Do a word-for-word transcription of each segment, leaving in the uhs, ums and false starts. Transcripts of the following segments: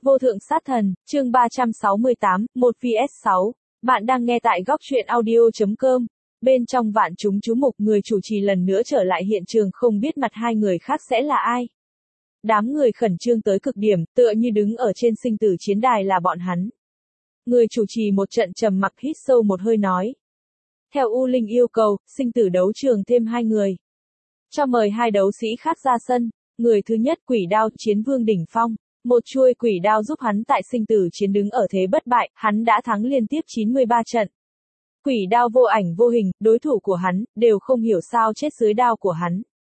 Vô thượng sát thần, chương ba trăm sáu mươi tám, một vs sáu. Bạn đang nghe tại góc truyện audio chấm com. Bên trong vạn chúng chú mục, người chủ trì lần nữa trở lại hiện trường, không biết mặt hai người khác sẽ là ai. Đám người khẩn trương tới cực điểm, tựa như đứng ở trên sinh tử chiến đài là bọn hắn. Người chủ trì một trận trầm mặc, hít sâu một hơi nói. Theo U Linh yêu cầu, sinh tử đấu trường thêm hai người. Cho mời hai đấu sĩ khác ra sân. Người thứ nhất, Quỷ Đao, chiến vương đỉnh phong. Một chuôi quỷ đao giúp hắn tại sinh tử chiến đứng ở thế bất bại, hắn đã thắng liên tiếp chín mươi ba trận. Quỷ đao vô ảnh vô hình, đối thủ của hắn, đều không hiểu sao chết dưới đao của hắn.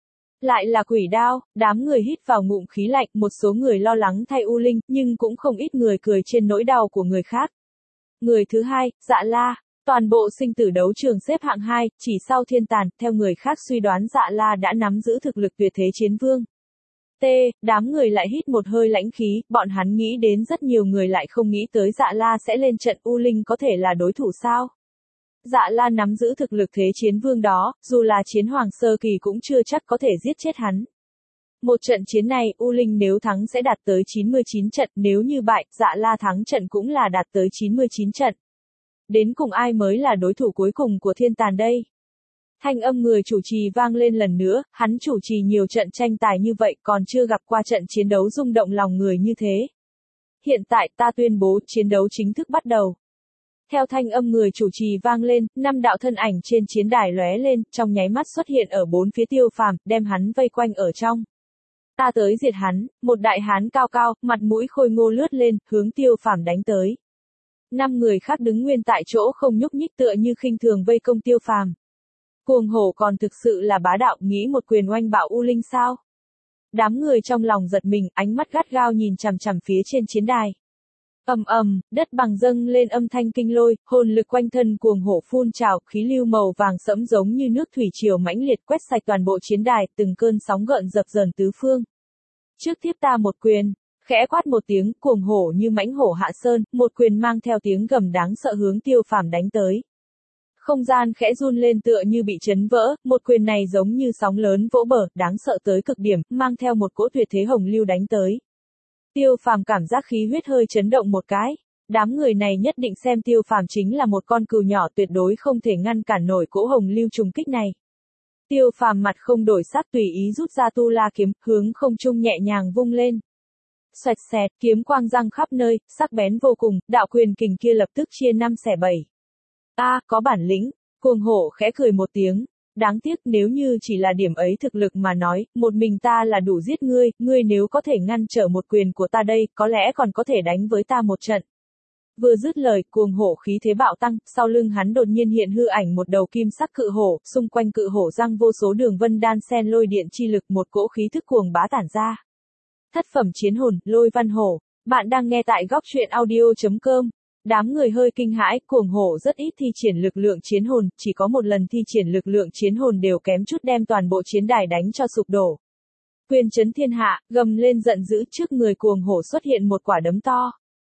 Lại là quỷ đao, đám người hít vào ngụm khí lạnh, một số người lo lắng thay U Linh, nhưng cũng không ít người cười trên nỗi đau của người khác. Người thứ hai, Dạ La. Toàn bộ sinh tử đấu trường xếp hạng hai, chỉ sau Thiên Tàn, theo người khác suy đoán Dạ La đã nắm giữ thực lực tuyệt thế chiến vương. T, đám người lại hít một hơi lãnh khí, bọn hắn nghĩ đến rất nhiều người lại không nghĩ tới Dạ La sẽ lên trận. U Linh có thể là đối thủ sao? Dạ La nắm giữ thực lực thế chiến vương đó, dù là chiến hoàng sơ kỳ cũng chưa chắc có thể giết chết hắn. Một trận chiến này, U Linh nếu thắng sẽ đạt tới chín mươi chín trận, nếu như bại, Dạ La thắng trận cũng là đạt tới chín mươi chín trận. Đến cùng ai mới là đối thủ cuối cùng của Thiên Tàn đây? Thanh âm người chủ trì vang lên lần nữa, hắn chủ trì nhiều trận tranh tài như vậy còn chưa gặp qua trận chiến đấu rung động lòng người như thế. Hiện tại ta tuyên bố chiến đấu chính thức bắt đầu. Theo thanh âm người chủ trì vang lên, năm đạo thân ảnh trên chiến đài lóe lên, trong nháy mắt xuất hiện ở bốn phía Tiêu Phàm, đem hắn vây quanh ở trong. Ta tới diệt hắn, một đại hán cao cao, mặt mũi khôi ngô lướt lên, hướng Tiêu Phàm đánh tới. Năm người khác đứng nguyên tại chỗ không nhúc nhích tựa như khinh thường vây công Tiêu Phàm. Cuồng hổ còn thực sự là bá đạo, nghĩ một quyền oanh bạo U Linh sao? Đám người trong lòng giật mình, ánh mắt gắt gao nhìn chằm chằm phía trên chiến đài. Ầm ầm, đất bằng dâng lên âm thanh kinh lôi, hồn lực quanh thân cuồng hổ phun trào, khí lưu màu vàng sẫm giống như nước thủy triều mãnh liệt quét sạch toàn bộ chiến đài, từng cơn sóng gợn dập dờn tứ phương. Trước tiếp ta một quyền, khẽ quát một tiếng, cuồng hổ như mãnh hổ hạ sơn, một quyền mang theo tiếng gầm đáng sợ hướng Tiêu Phàm đánh tới. Không gian khẽ run lên tựa như bị chấn vỡ, một quyền này giống như sóng lớn vỗ bờ, đáng sợ tới cực điểm, mang theo một cỗ tuyệt thế hồng lưu đánh tới. Tiêu Phàm cảm giác khí huyết hơi chấn động một cái. Đám người này nhất định xem Tiêu Phàm chính là một con cừu nhỏ, tuyệt đối không thể ngăn cản nổi cỗ hồng lưu trùng kích này. Tiêu Phàm mặt không đổi sắc, tùy ý rút ra tu la kiếm, hướng không trung nhẹ nhàng vung lên. Xoẹt xẹt, kiếm quang răng khắp nơi, sắc bén vô cùng, đạo quyền kình kia lập tức chia năm xẻ bảy. A, à, có bản lĩnh, cuồng hổ khẽ cười một tiếng. Đáng tiếc nếu như chỉ là điểm ấy thực lực mà nói, một mình ta là đủ giết ngươi, ngươi nếu có thể ngăn trở một quyền của ta đây, có lẽ còn có thể đánh với ta một trận. Vừa dứt lời, cuồng hổ khí thế bạo tăng, sau lưng hắn đột nhiên hiện hư ảnh một đầu kim sắc cự hổ, xung quanh cự hổ răng vô số đường vân đan xen lôi điện chi lực, một cỗ khí thức cuồng bá tản ra. Thất phẩm chiến hồn, Lôi Văn Hổ. Bạn đang nghe tại góc truyện audio chấm com. Đám người hơi kinh hãi, cuồng hổ rất ít thi triển lực lượng chiến hồn, chỉ có một lần thi triển lực lượng chiến hồn đều kém chút đem toàn bộ chiến đài đánh cho sụp đổ. Quyền chấn thiên hạ, gầm lên giận dữ, trước người cuồng hổ xuất hiện một quả đấm to.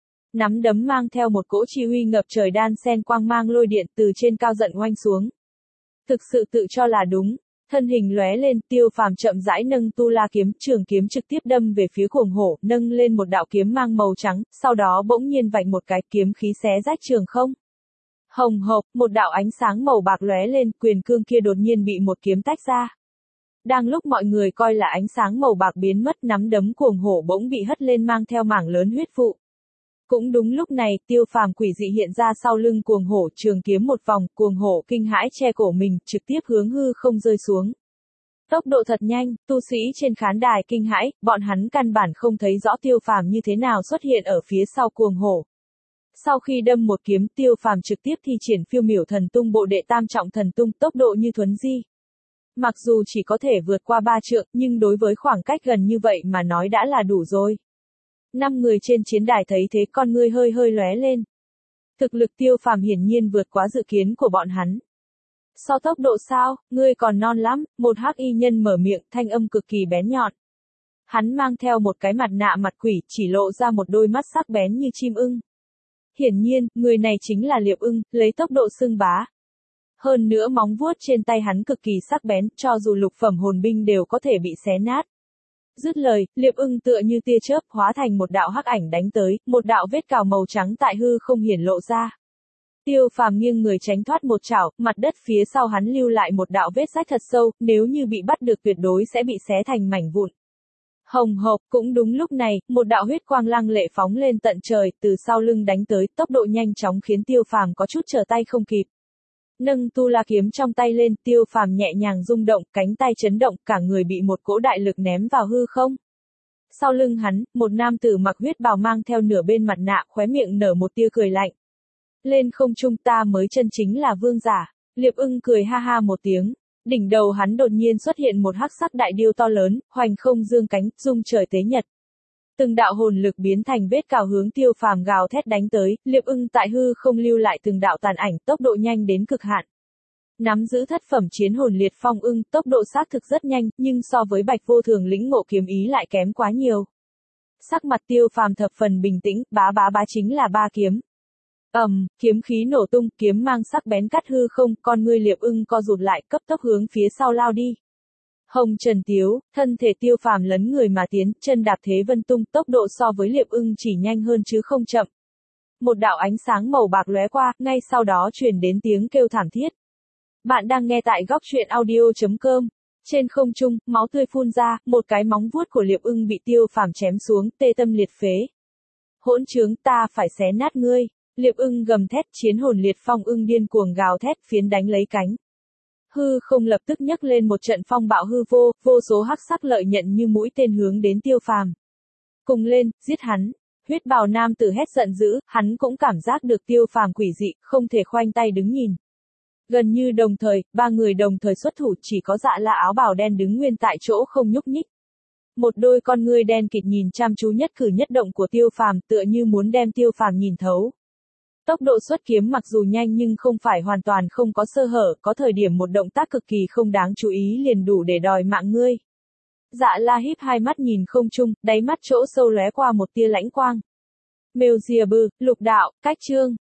Nắm đấm mang theo một cỗ chi uy ngập trời đan sen quang mang lôi điện từ trên cao giận oanh xuống. Thực sự tự cho là đúng. Thân hình lóe lên, Tiêu Phàm chậm rãi nâng tu la kiếm, trường kiếm trực tiếp đâm về phía cuồng hổ, nâng lên một đạo kiếm mang màu trắng, sau đó bỗng nhiên vạch một cái, kiếm khí xé rách trường không. Hồng hộc, một đạo ánh sáng màu bạc lóe lên, quyền cương kia đột nhiên bị một kiếm tách ra. Đang lúc mọi người coi là ánh sáng màu bạc biến mất, nắm đấm cuồng hổ bỗng bị hất lên mang theo mảng lớn huyết vụ. Cũng đúng lúc này, Tiêu Phàm quỷ dị hiện ra sau lưng cuồng hổ, trường kiếm một vòng, cuồng hổ kinh hãi che cổ mình, trực tiếp hướng hư không rơi xuống. Tốc độ thật nhanh, tu sĩ trên khán đài kinh hãi, bọn hắn căn bản không thấy rõ Tiêu Phàm như thế nào xuất hiện ở phía sau cuồng hổ. Sau khi đâm một kiếm, Tiêu Phàm trực tiếp thi triển phiêu miểu thần tung bộ đệ tam trọng thần tung, tốc độ như thuấn di. Mặc dù chỉ có thể vượt qua ba trượng, nhưng đối với khoảng cách gần như vậy mà nói đã là đủ rồi. Năm người trên chiến đài thấy thế con ngươi hơi hơi lóe lên. Thực lực Tiêu Phàm hiển nhiên vượt quá dự kiến của bọn hắn. So tốc độ sao, ngươi còn non lắm, một hắc y nhân mở miệng, thanh âm cực kỳ bén nhọn. Hắn mang theo một cái mặt nạ mặt quỷ, chỉ lộ ra một đôi mắt sắc bén như chim ưng. Hiển nhiên, người này chính là Liệp Ưng, lấy tốc độ xưng bá. Hơn nữa móng vuốt trên tay hắn cực kỳ sắc bén, cho dù lục phẩm hồn binh đều có thể bị xé nát. Dứt lời, Liệp Ưng tựa như tia chớp hóa thành một đạo hắc ảnh đánh tới, một đạo vết cào màu trắng tại hư không hiển lộ ra. Tiêu Phàm nghiêng người tránh thoát một chảo, mặt đất phía sau hắn lưu lại một đạo vết rách thật sâu, nếu như bị bắt được tuyệt đối sẽ bị xé thành mảnh vụn. Hồng hộc, cũng đúng lúc này, một đạo huyết quang lăng lệ phóng lên tận trời, từ sau lưng đánh tới, tốc độ nhanh chóng khiến Tiêu Phàm có chút trở tay không kịp. Nâng tu la kiếm trong tay lên, Tiêu Phàm nhẹ nhàng rung động, cánh tay chấn động, cả người bị một cỗ đại lực ném vào hư không. Sau lưng hắn, một nam tử mặc huyết bào mang theo nửa bên mặt nạ, khóe miệng nở một tia cười lạnh. Lên không trung, ta mới chân chính là vương giả. Liệp Ưng cười ha ha một tiếng. Đỉnh đầu hắn đột nhiên xuất hiện một hắc sắc đại điêu to lớn, hoành không dương cánh, dung trời tế nhật. Từng đạo hồn lực biến thành vết cào hướng Tiêu Phàm gào thét đánh tới, Liệp Ưng tại hư không lưu lại từng đạo tàn ảnh, tốc độ nhanh đến cực hạn. Nắm giữ thất phẩm chiến hồn liệt phong ưng, tốc độ xác thực rất nhanh, nhưng so với Bạch Vô Thường lĩnh ngộ kiếm ý lại kém quá nhiều. Sắc mặt Tiêu Phàm thập phần bình tĩnh, bá bá bá chính là ba kiếm. ầm, um, kiếm khí nổ tung, kiếm mang sắc bén cắt hư không, con ngươi Liệp Ưng co rụt lại, cấp tốc hướng phía sau lao đi. Hồng Trần Tiếu, thân thể Tiêu Phàm lấn người mà tiến, chân đạp thế vân tung, tốc độ so với Liệp Ưng chỉ nhanh hơn chứ không chậm. Một đạo ánh sáng màu bạc lóe qua, ngay sau đó truyền đến tiếng kêu thảm thiết. Bạn đang nghe tại góc truyện audio chấm com. Trên không trung, máu tươi phun ra, một cái móng vuốt của Liệp Ưng bị Tiêu Phàm chém xuống, tê tâm liệt phế. Hỗn trướng, ta phải xé nát ngươi. Liệp Ưng gầm thét, chiến hồn liệt phong ưng điên cuồng gào thét, phiến đánh lấy cánh. Hư không lập tức nhấc lên một trận phong bạo hư vô, vô số hắc sắc lợi nhận như mũi tên hướng đến Tiêu Phàm. Cùng lên, giết hắn. Huyết bào nam tử hét giận dữ, hắn cũng cảm giác được Tiêu Phàm quỷ dị, không thể khoanh tay đứng nhìn. Gần như đồng thời, ba người đồng thời xuất thủ, chỉ có Dạ La áo bào đen đứng nguyên tại chỗ không nhúc nhích. Một đôi con ngươi đen kịt nhìn chăm chú nhất cử nhất động của Tiêu Phàm, tựa như muốn đem Tiêu Phàm nhìn thấu. Tốc độ xuất kiếm mặc dù nhanh nhưng không phải hoàn toàn không có sơ hở, có thời điểm một động tác cực kỳ không đáng chú ý liền đủ để đòi mạng ngươi. Dạ La híp hai mắt nhìn không trung, đáy mắt chỗ sâu lóe qua một tia lãnh quang. Mêu Diệp Bư, lục đạo, cách chương.